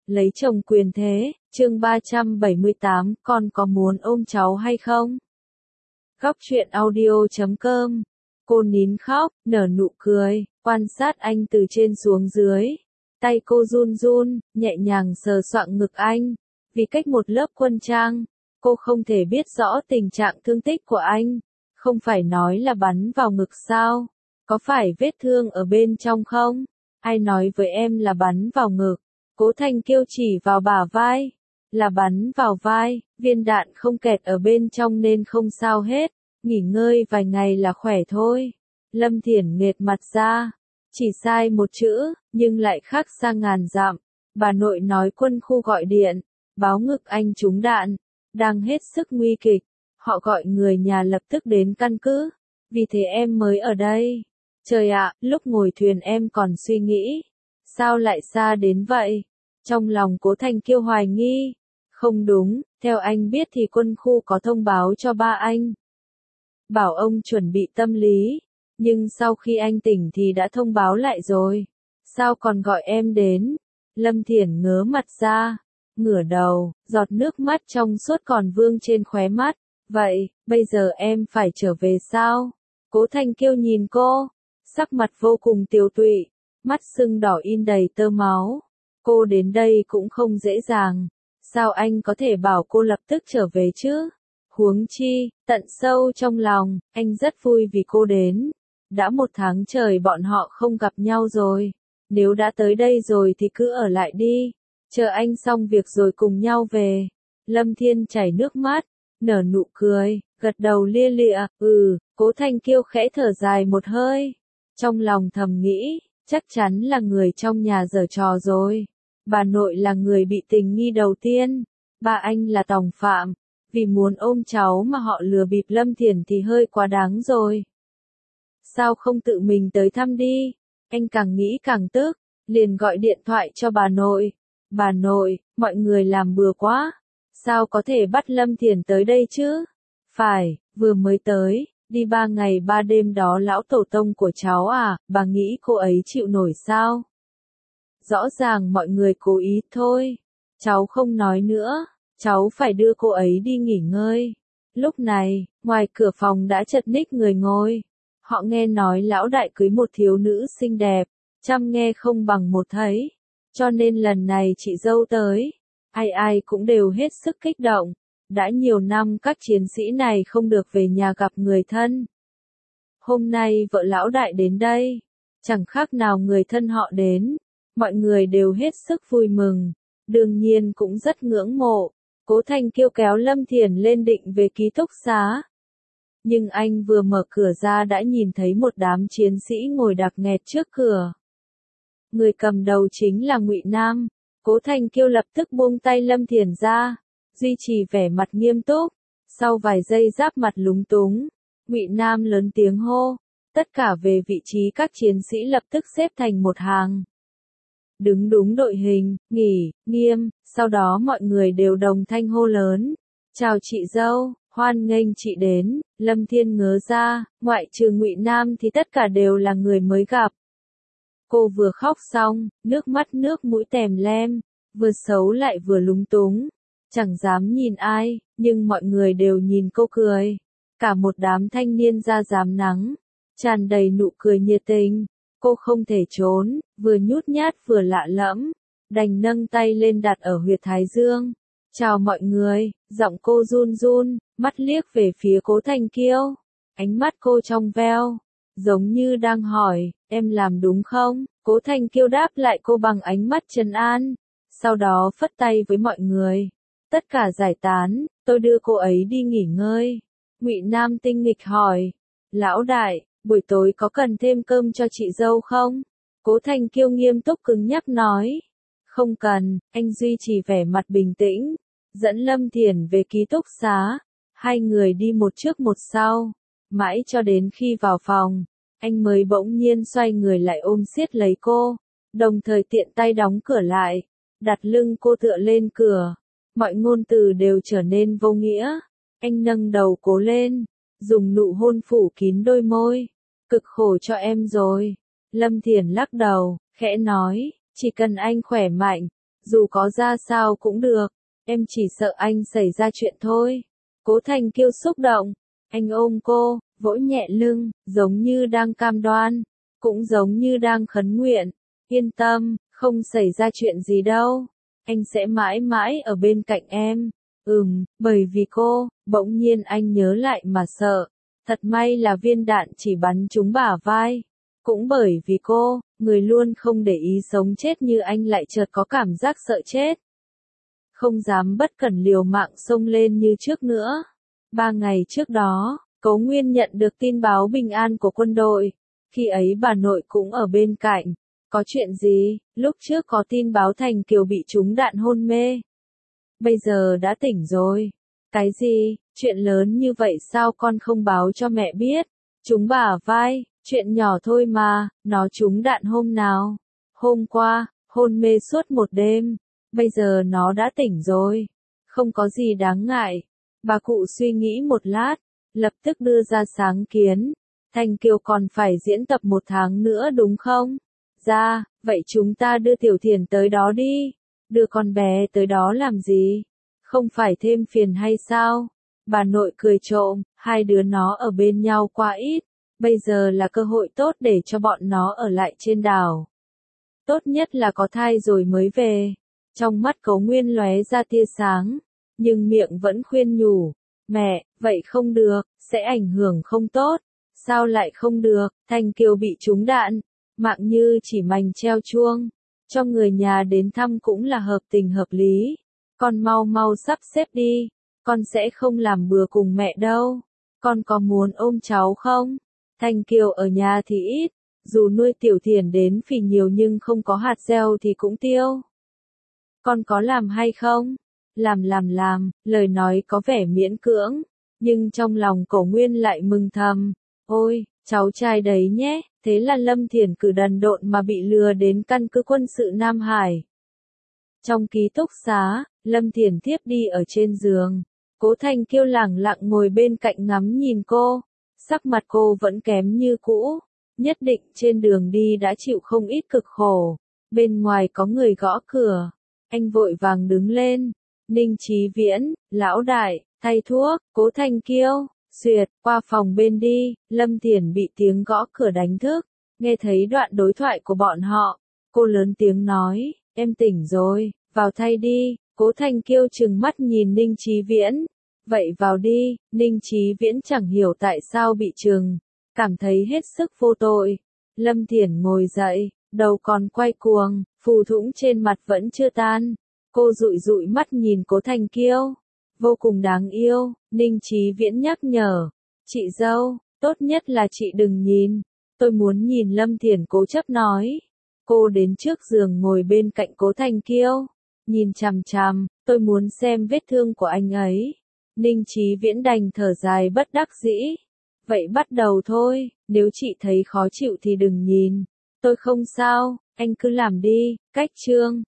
Lấy chồng quyền thế, chương 378, con có muốn ôm cháu hay không? Góc truyện audio.com. Cô nín khóc, nở nụ cười, quan sát anh từ trên xuống dưới. Tay cô run run, nhẹ nhàng sờ soạng ngực anh. Vì cách một lớp quân trang, cô không thể biết rõ tình trạng thương tích của anh. Không phải nói là bắn vào ngực sao? Có phải vết thương ở bên trong không? Ai nói với em là bắn vào ngực? Cố Thanh Kiêu chỉ vào bả vai. Là bắn vào vai, viên đạn không kẹt ở bên trong nên không sao hết. Nghỉ ngơi vài ngày là khỏe thôi. Lâm Thiển nghệt mặt ra. Chỉ sai một chữ, nhưng lại khác xa ngàn dặm. Bà nội nói quân khu gọi điện, báo ngực anh trúng đạn, đang hết sức nguy kịch. Họ gọi người nhà lập tức đến căn cứ. Vì thế em mới ở đây. Trời ạ, lúc ngồi thuyền em còn suy nghĩ. Sao lại xa đến vậy? Trong lòng Cố Thanh Kiêu hoài nghi. Không đúng, theo anh biết thì quân khu có thông báo cho ba anh. Bảo ông chuẩn bị tâm lý. Nhưng sau khi anh tỉnh thì đã thông báo lại rồi. Sao còn gọi em đến? Lâm Thiển ngớ mặt ra. Ngửa đầu, giọt nước mắt trong suốt còn vương trên khóe mắt. Vậy, bây giờ em phải trở về sao? Cố Thanh Kiêu nhìn cô. Sắc mặt vô cùng tiều tụy. Mắt sưng đỏ in đầy tơ máu. Cô đến đây cũng không dễ dàng. Sao anh có thể bảo cô lập tức trở về chứ? Huống chi, tận sâu trong lòng, anh rất vui vì cô đến. Đã 1 tháng trời bọn họ không gặp nhau rồi. Nếu đã tới đây rồi thì cứ ở lại đi. Chờ anh xong việc rồi cùng nhau về. Lâm Thiên chảy nước mắt, nở nụ cười, gật đầu lia lịa. Cố Thanh Kiêu khẽ thở dài một hơi. Trong lòng thầm nghĩ, chắc chắn là người trong nhà giở trò rồi. Bà nội là người bị tình nghi đầu tiên. Ba anh là tòng phạm. Vì muốn ôm cháu mà họ lừa bịp Lâm Thiển thì hơi quá đáng rồi. Sao không tự mình tới thăm đi? Anh càng nghĩ càng tức, liền gọi điện thoại cho bà nội. Bà nội, mọi người làm bừa quá. Sao có thể bắt Lâm Thiển tới đây chứ? Phải, vừa mới tới, đi 3 ngày 3 đêm đó lão tổ tông của cháu à, bà nghĩ cô ấy chịu nổi sao? Rõ ràng mọi người cố ý thôi. Cháu không nói nữa, cháu phải đưa cô ấy đi nghỉ ngơi. Lúc này, ngoài cửa phòng đã chật ních người ngồi. Họ nghe nói lão đại cưới một thiếu nữ xinh đẹp, chăm nghe không bằng một thấy. Cho nên lần này chị dâu tới, ai ai cũng đều hết sức kích động. Đã nhiều năm các chiến sĩ này không được về nhà gặp người thân. Hôm nay vợ lão đại đến đây, chẳng khác nào người thân họ đến. Mọi người đều hết sức vui mừng, đương nhiên cũng rất ngưỡng mộ. Cố Thanh Kiêu kéo Lâm Thiển lên định về ký túc xá. Nhưng anh vừa mở cửa ra đã nhìn thấy một đám chiến sĩ ngồi đặc nghẹt trước cửa. Người cầm đầu chính là Ngụy Nam. Cố Thanh Kiêu lập tức buông tay Lâm Thiển ra, duy trì vẻ mặt nghiêm túc. Sau vài giây giáp mặt lúng túng, Ngụy Nam lớn tiếng hô, tất cả về vị trí các chiến sĩ lập tức xếp thành một hàng. Đứng đúng đội hình, nghỉ, nghiêm, sau đó mọi người đều đồng thanh hô lớn. Chào chị dâu, hoan nghênh chị đến. Lâm Thiên ngớ ra, ngoại trừ Ngụy Nam thì tất cả đều là người mới gặp. Cô vừa khóc xong, nước mắt nước mũi tèm lem, vừa xấu lại vừa lúng túng. Chẳng dám nhìn ai, nhưng mọi người đều nhìn cô cười. Cả một đám thanh niên da rám nắng, tràn đầy nụ cười nhiệt tình. Cô không thể trốn, vừa nhút nhát vừa lạ lẫm, đành nâng tay lên đặt ở huyệt thái dương. Chào mọi người, giọng cô run run, mắt liếc về phía Cố Thanh Kiêu. Ánh mắt cô trong veo, giống như đang hỏi, em làm đúng không? Cố Thanh Kiêu đáp lại cô bằng ánh mắt trấn an. Sau đó phất tay với mọi người. Tất cả giải tán, tôi đưa cô ấy đi nghỉ ngơi. Ngụy Nam tinh nghịch hỏi, lão đại, buổi tối có cần thêm cơm cho chị dâu không? Cố Thanh Kiêu nghiêm túc cứng nhắc nói. Không cần, anh duy trì vẻ mặt bình tĩnh. Dẫn Lâm Thiển về ký túc xá. Hai người đi một trước một sau. Mãi cho đến khi vào phòng, anh mới bỗng nhiên xoay người lại ôm siết lấy cô. Đồng thời tiện tay đóng cửa lại. Đặt lưng cô tựa lên cửa. Mọi ngôn từ đều trở nên vô nghĩa. Anh nâng đầu cô lên, dùng nụ hôn phủ kín đôi môi. Cực khổ cho em rồi. Lâm Thiển lắc đầu, khẽ nói, chỉ cần anh khỏe mạnh, dù có ra sao cũng được, em chỉ sợ anh xảy ra chuyện thôi. Cố Thành Kiêu xúc động, anh ôm cô, vỗ nhẹ lưng, giống như đang cam đoan, cũng giống như đang khấn nguyện, yên tâm, không xảy ra chuyện gì đâu, anh sẽ mãi mãi ở bên cạnh em. Bởi vì cô, bỗng nhiên anh nhớ lại mà sợ, thật may là viên đạn chỉ bắn trúng bả vai. Cũng bởi vì cô, người luôn không để ý sống chết như anh lại chợt có cảm giác sợ chết. Không dám bất cẩn liều mạng xông lên như trước nữa. 3 ngày trước đó, Cố Nguyên nhận được tin báo bình an của quân đội. Khi ấy bà nội cũng ở bên cạnh. Có chuyện gì? Lúc trước có tin báo Thành Kiều bị trúng đạn hôn mê. Bây giờ đã tỉnh rồi. Cái gì? Chuyện lớn như vậy sao con không báo cho mẹ biết? Trúng bả vai, chuyện nhỏ thôi mà, nó trúng đạn hôm nào? Hôm qua, hôn mê suốt một đêm. Bây giờ nó đã tỉnh rồi. Không có gì đáng ngại. Bà cụ suy nghĩ một lát, lập tức đưa ra sáng kiến. Thành Kiều còn phải diễn tập 1 tháng nữa đúng không? Dạ, vậy chúng ta đưa Tiểu Thiền tới đó đi. Đưa con bé tới đó làm gì? Không phải thêm phiền hay sao? Bà nội cười trộm, hai đứa nó ở bên nhau quá ít. Bây giờ là cơ hội tốt để cho bọn nó ở lại trên đảo. Tốt nhất là có thai rồi mới về. Trong mắt Cố Nguyên lóe ra tia sáng, nhưng miệng vẫn khuyên nhủ. Mẹ, vậy không được, sẽ ảnh hưởng không tốt. Sao lại không được? Thành Kiều bị trúng đạn, mạng như chỉ mành treo chuông. Cho người nhà đến thăm cũng là hợp tình hợp lý. Con mau mau sắp xếp đi, con sẽ không làm bừa cùng mẹ đâu. Con có muốn ôm cháu không? Thành Kiều ở nhà thì ít, dù nuôi Tiểu Thiền đến phì nhiều nhưng không có hạt gieo thì cũng tiêu. Con có làm hay không? Làm, lời nói có vẻ miễn cưỡng, nhưng trong lòng Cổ Nguyên lại mừng thầm. Ôi, cháu trai đấy nhé, thế là Lâm Thiển cử đần độn mà bị lừa đến căn cứ quân sự Nam Hải. Trong ký túc xá, Lâm Thiển thiếp đi ở trên giường. Cố Thành Kiêu lẳng lặng ngồi bên cạnh ngắm nhìn cô. Sắc mặt cô vẫn kém như cũ. Nhất định trên đường đi đã chịu không ít cực khổ. Bên ngoài có người gõ cửa. Anh vội vàng đứng lên. Ninh Chí Viễn, lão đại, thay thuốc, Cố Thành Kiêu, xuyệt, qua phòng bên đi. Lâm Thiển bị tiếng gõ cửa đánh thức. Nghe thấy đoạn đối thoại của bọn họ. Cô lớn tiếng nói, em tỉnh rồi, vào thay đi. Cố Thành Kiêu trừng mắt nhìn Ninh Chí Viễn. Vậy vào đi. Ninh Chí Viễn chẳng hiểu tại sao bị trừng, cảm thấy hết sức vô tội. Lâm Thiển ngồi dậy, đầu còn quay cuồng, phù thủng trên mặt vẫn chưa tan. Cô dụi dụi mắt nhìn Cố Thành Kiêu. Vô cùng đáng yêu, Ninh Chí Viễn nhắc nhở. Chị dâu, tốt nhất là chị đừng nhìn. Tôi muốn nhìn. Lâm Thiển cố chấp nói. Cô đến trước giường ngồi bên cạnh Cố Thành Kiêu. Nhìn chằm chằm, tôi muốn xem vết thương của anh ấy. Ninh Chí Viễn đành thở dài bất đắc dĩ. Vậy bắt đầu thôi, nếu chị thấy khó chịu thì đừng nhìn. Tôi không sao, anh cứ làm đi. Cách chương